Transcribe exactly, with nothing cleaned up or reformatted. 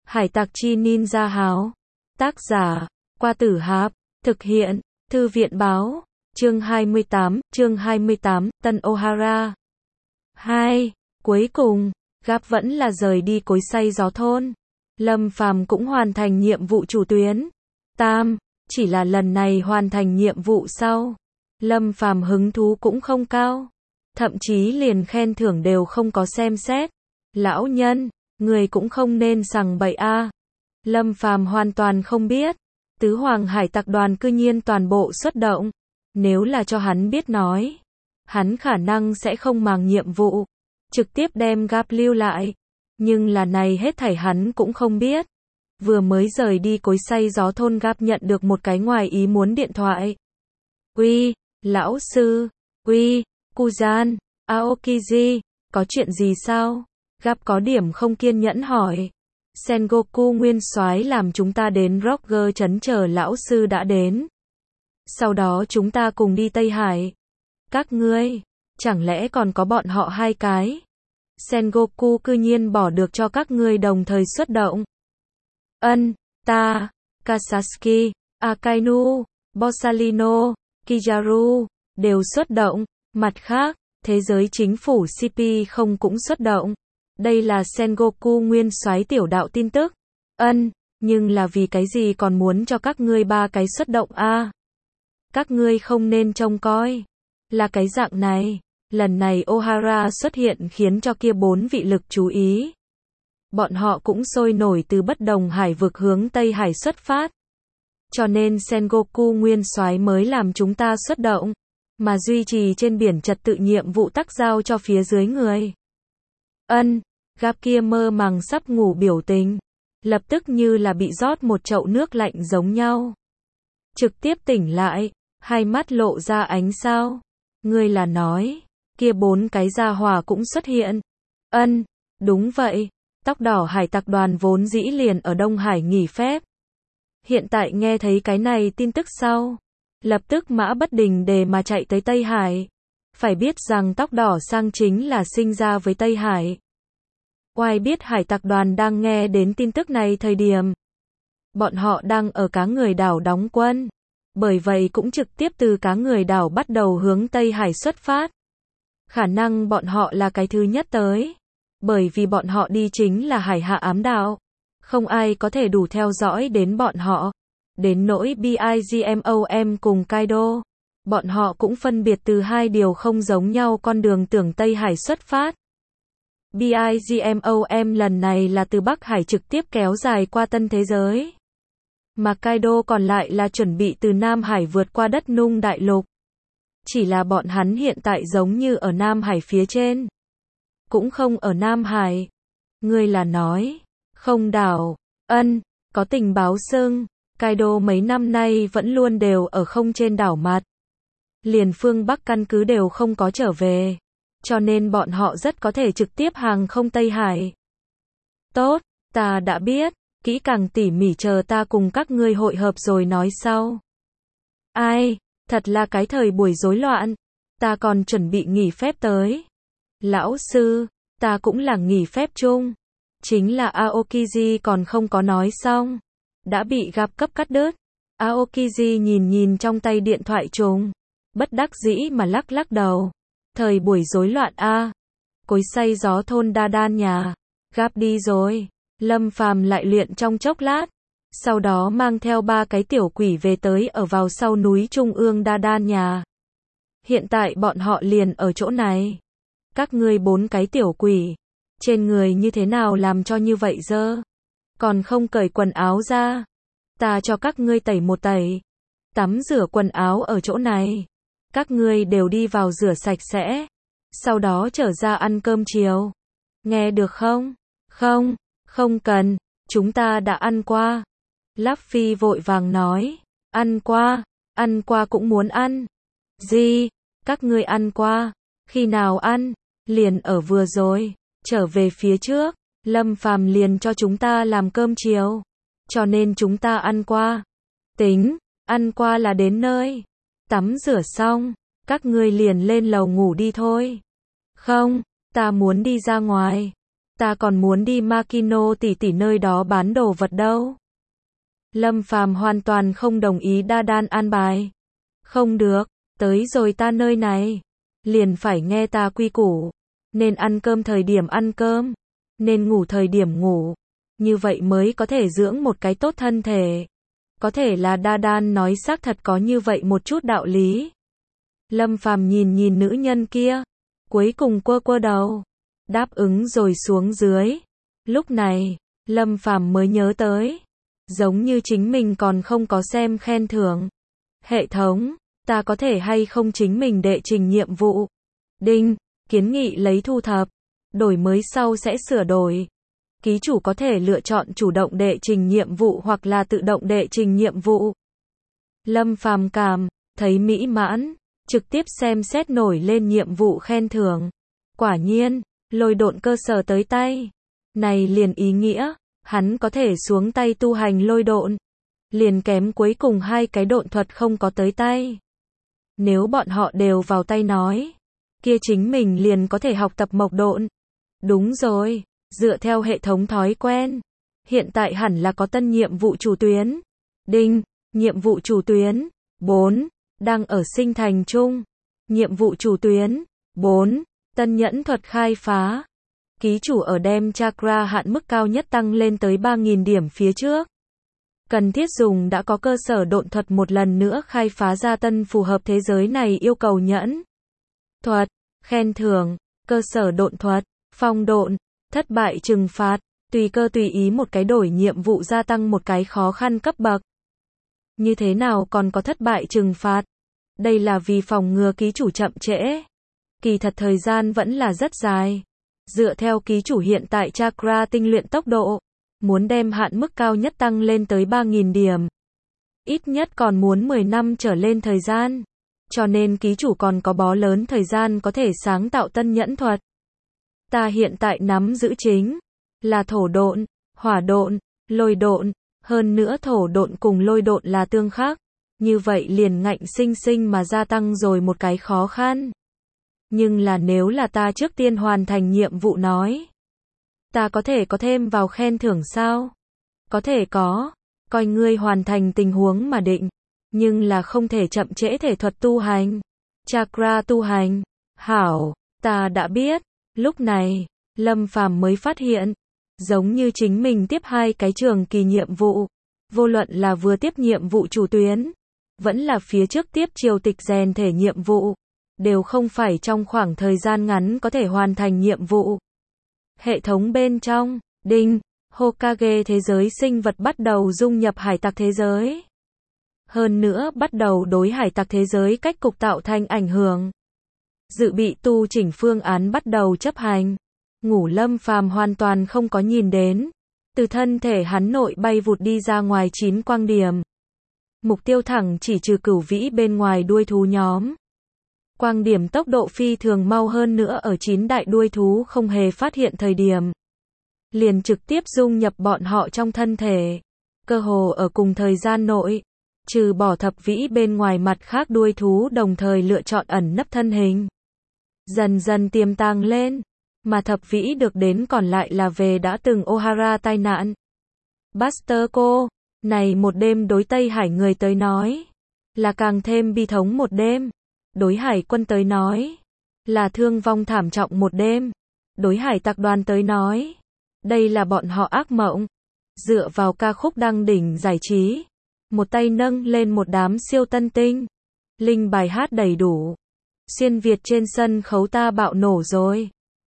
Hải tặc chi ninja háo. Tác giả, Qua Tử Hạp. Thực hiện, Thư viện báo. Chương hai mươi tám, chương hai mươi tám, Tân Ohara. hai. Cuối cùng, Gap vẫn là rời đi cối xay gió thôn. Lâm Phàm cũng hoàn thành nhiệm vụ chủ tuyến. Tam, chỉ là lần này hoàn thành nhiệm vụ sau. Lâm Phàm hứng thú cũng không cao. Thậm chí liền khen thưởng đều không có xem xét. Lão nhân, người cũng không nên sằng bậy a. Lâm Phàm hoàn toàn không biết. Tứ Hoàng Hải tặc đoàn cư nhiên toàn bộ xuất động. Nếu là cho hắn biết nói, hắn khả năng sẽ không màng nhiệm vụ, trực tiếp đem Gap lưu lại. Nhưng là này hết thảy hắn cũng không biết. Vừa mới rời đi cối xay gió thôn, Gap nhận được một cái ngoài ý muốn điện thoại. Uy, lão sư, uy, Kuzan, Aokiji, có chuyện gì sao? Gap có điểm không kiên nhẫn hỏi. Sengoku nguyên soái làm chúng ta đến Roger trấn chờ lão sư đã đến. Sau đó chúng ta cùng đi Tây Hải. Các ngươi, chẳng lẽ còn có bọn họ hai cái? Sengoku cư nhiên bỏ được cho các ngươi đồng thời xuất động. Ân, ta, Kasatsuki, Akainu, Borsalino, Kizaru, đều xuất động. Mặt khác, thế giới chính phủ xê pê không cũng xuất động. Đây là Sengoku nguyên soái tiểu đạo tin tức. Ân, nhưng là vì cái gì còn muốn cho các ngươi ba cái xuất động a? À, các ngươi không nên trông coi. Là cái dạng này, lần này Ohara xuất hiện khiến cho kia bốn vị lực chú ý. Bọn họ cũng sôi nổi từ bất đồng hải vực hướng Tây Hải xuất phát. Cho nên Sengoku nguyên soái mới làm chúng ta xuất động, mà duy trì trên biển trật tự nhiệm vụ tắc giao cho phía dưới người. Ân, Gap kia mơ màng sắp ngủ biểu tình, lập tức như là bị rót một chậu nước lạnh giống nhau. Trực tiếp tỉnh lại, hai mắt lộ ra ánh sao. Ngươi là nói, kia bốn cái gia hỏa cũng xuất hiện. Ân, đúng vậy, tóc đỏ hải tặc đoàn vốn dĩ liền ở Đông Hải nghỉ phép. Hiện tại nghe thấy cái này tin tức sau, lập tức mã bất đình đề mà chạy tới Tây Hải. Phải biết rằng tóc đỏ sang chính là sinh ra với Tây Hải. Oai biết hải tặc đoàn đang nghe đến tin tức này thời điểm, bọn họ đang ở Cá Người đảo đóng quân. Bởi vậy cũng trực tiếp từ Cá Người đảo bắt đầu hướng Tây Hải xuất phát. Khả năng bọn họ là cái thứ nhất tới. Bởi vì bọn họ đi chính là hải hạ ám đạo. Không ai có thể đủ theo dõi đến bọn họ. Đến nỗi Bigmom cùng Kaido, bọn họ cũng phân biệt từ hai điều không giống nhau con đường tưởng Tây Hải xuất phát. Bigmom lần này là từ Bắc Hải trực tiếp kéo dài qua tân thế giới. Mà Kaido còn lại là chuẩn bị từ Nam Hải vượt qua đất nung đại lục. Chỉ là bọn hắn hiện tại giống như ở Nam Hải phía trên. Cũng không ở Nam Hải. Ngươi là nói, không đảo. Ân, có tình báo xưng, Kaido mấy năm nay vẫn luôn đều ở không trên đảo mặt. Liền phương Bắc căn cứ đều không có trở về. Cho nên bọn họ rất có thể trực tiếp hàng không Tây Hải. Tốt, ta đã biết, kỹ càng tỉ mỉ chờ ta cùng các ngươi hội hợp rồi nói sau. Ai, thật là cái thời buổi rối loạn, ta còn chuẩn bị nghỉ phép tới. Lão sư, ta cũng là nghỉ phép chung. Chính là Aokiji còn không có nói xong, đã bị Gap cấp cắt đứt. Aokiji nhìn nhìn trong tay điện thoại trùng, bất đắc dĩ mà lắc lắc đầu. Thời buổi rối loạn a. À. Cối xay gió thôn Đa Đan nhà. Gap đi rồi. Lâm Phàm lại luyện trong chốc lát. Sau đó mang theo ba cái tiểu quỷ về tới ở vào sau núi trung ương Đa Đan nhà. Hiện tại bọn họ liền ở chỗ này. Các ngươi bốn cái tiểu quỷ. Trên người như thế nào làm cho như vậy dơ? Còn không cởi quần áo ra. Ta cho các ngươi tẩy một tẩy. Tắm rửa quần áo ở chỗ này. Các ngươi đều đi vào rửa sạch sẽ. Sau đó trở ra ăn cơm chiều. Nghe được không? Không, không cần. Chúng ta đã ăn qua. Luffy vội vàng nói. Ăn qua, ăn qua cũng muốn ăn. Gì? Các ngươi ăn qua? Khi nào ăn? Liền ở vừa rồi. Trở về phía trước. Lâm Phàm liền cho chúng ta làm cơm chiều. Cho nên chúng ta ăn qua. Tính, ăn qua là đến nơi. Tắm rửa xong, các ngươi liền lên lầu ngủ đi thôi. Không, ta muốn đi ra ngoài. Ta còn muốn đi Makino tỷ tỷ nơi đó bán đồ vật đâu. Lâm Phàm hoàn toàn không đồng ý Đa Đan an bài. Không được, tới rồi ta nơi này, liền phải nghe ta quy củ. Nên ăn cơm thời điểm ăn cơm, nên ngủ thời điểm ngủ. Như vậy mới có thể dưỡng một cái tốt thân thể. Có thể là Đa Đan nói xác thật có như vậy một chút đạo lý. Lâm Phàm nhìn nhìn nữ nhân kia, cuối cùng quơ quơ đầu, đáp ứng rồi xuống dưới. Lúc này, Lâm Phàm mới nhớ tới, giống như chính mình còn không có xem khen thưởng. Hệ thống, ta có thể hay không chính mình đệ trình nhiệm vụ? Đinh, kiến nghị lấy thu thập, đổi mới sau sẽ sửa đổi. Ký chủ có thể lựa chọn chủ động đệ trình nhiệm vụ hoặc là tự động đệ trình nhiệm vụ. Lâm Phàm cảm thấy mỹ mãn, trực tiếp xem xét nổi lên nhiệm vụ khen thưởng. Quả nhiên, lôi độn cơ sở tới tay. Này liền ý nghĩa, hắn có thể xuống tay tu hành lôi độn. Liền kém cuối cùng hai cái độn thuật không có tới tay. Nếu bọn họ đều vào tay nói, kia chính mình liền có thể học tập mộc độn. Đúng rồi, dựa theo hệ thống thói quen, hiện tại hẳn là có tân nhiệm vụ chủ tuyến. Đinh, nhiệm vụ chủ tuyến bốn, đang ở sinh thành chung. Nhiệm vụ chủ tuyến bốn, tân nhẫn thuật khai phá. Ký chủ ở đem chakra hạn mức cao nhất tăng lên tới ba nghìn điểm phía trước. Cần thiết dùng đã có cơ sở độn thuật một lần nữa khai phá ra tân phù hợp thế giới này yêu cầu nhẫn thuật, khen thưởng, cơ sở độn thuật, phong độn, thất bại trừng phạt, tùy cơ tùy ý một cái đổi nhiệm vụ gia tăng một cái khó khăn cấp bậc. Như thế nào còn có thất bại trừng phạt? Đây là vì phòng ngừa ký chủ chậm trễ. Kỳ thật thời gian vẫn là rất dài. Dựa theo ký chủ hiện tại chakra tinh luyện tốc độ, muốn đem hạn mức cao nhất tăng lên tới ba nghìn điểm. Ít nhất còn muốn mười năm trở lên thời gian. Cho nên ký chủ còn có bó lớn thời gian có thể sáng tạo tân nhẫn thuật. Ta hiện tại nắm giữ chính là thổ độn, hỏa độn, lôi độn, hơn nữa thổ độn cùng lôi độn là tương khắc. Như vậy liền ngạnh sinh sinh mà gia tăng rồi một cái khó khăn. Nhưng là nếu là ta trước tiên hoàn thành nhiệm vụ nói, ta có thể có thêm vào khen thưởng sao? Có thể có, coi ngươi hoàn thành tình huống mà định, nhưng là không thể chậm trễ thể thuật tu hành, chakra tu hành. Hảo, ta đã biết. Lúc này, Lâm Phàm mới phát hiện, giống như chính mình tiếp hai cái trường kỳ nhiệm vụ, vô luận là vừa tiếp nhiệm vụ chủ tuyến, vẫn là phía trước tiếp triều tịch rèn thể nhiệm vụ, đều không phải trong khoảng thời gian ngắn có thể hoàn thành nhiệm vụ. Hệ thống bên trong, đinh, Hokage thế giới sinh vật bắt đầu dung nhập hải tặc thế giới. Hơn nữa bắt đầu đối hải tặc thế giới cách cục tạo thành ảnh hưởng. Dự bị tu chỉnh phương án bắt đầu chấp hành. Ngủ Lâm Phàm hoàn toàn không có nhìn đến. Từ thân thể hắn nội bay vụt đi ra ngoài chín quang điểm. Mục tiêu thẳng chỉ trừ cửu vĩ bên ngoài đuôi thú nhóm. Quang điểm tốc độ phi thường mau hơn nữa ở chín đại đuôi thú không hề phát hiện thời điểm. Liền trực tiếp dung nhập bọn họ trong thân thể. Cơ hồ ở cùng thời gian nội. Trừ bỏ thập vĩ bên ngoài mặt khác đuôi thú đồng thời lựa chọn ẩn nấp thân hình. Dần dần tiềm tàng lên. Mà thập vĩ được đến còn lại là về đã từng Ohara tai nạn. Buster cô, này một đêm đối Tây Hải người tới nói. Là càng thêm bi thống một đêm. Đối hải quân tới nói. Là thương vong thảm trọng một đêm. Đối hải tặc đoàn tới nói. Đây là bọn họ ác mộng. Dựa vào ca khúc đăng đỉnh giải trí. Một tay nâng lên một đám siêu tân tinh. Linh bài hát đầy đủ. Xuyên Việt trên sân khấu ta bạo nổ rồi.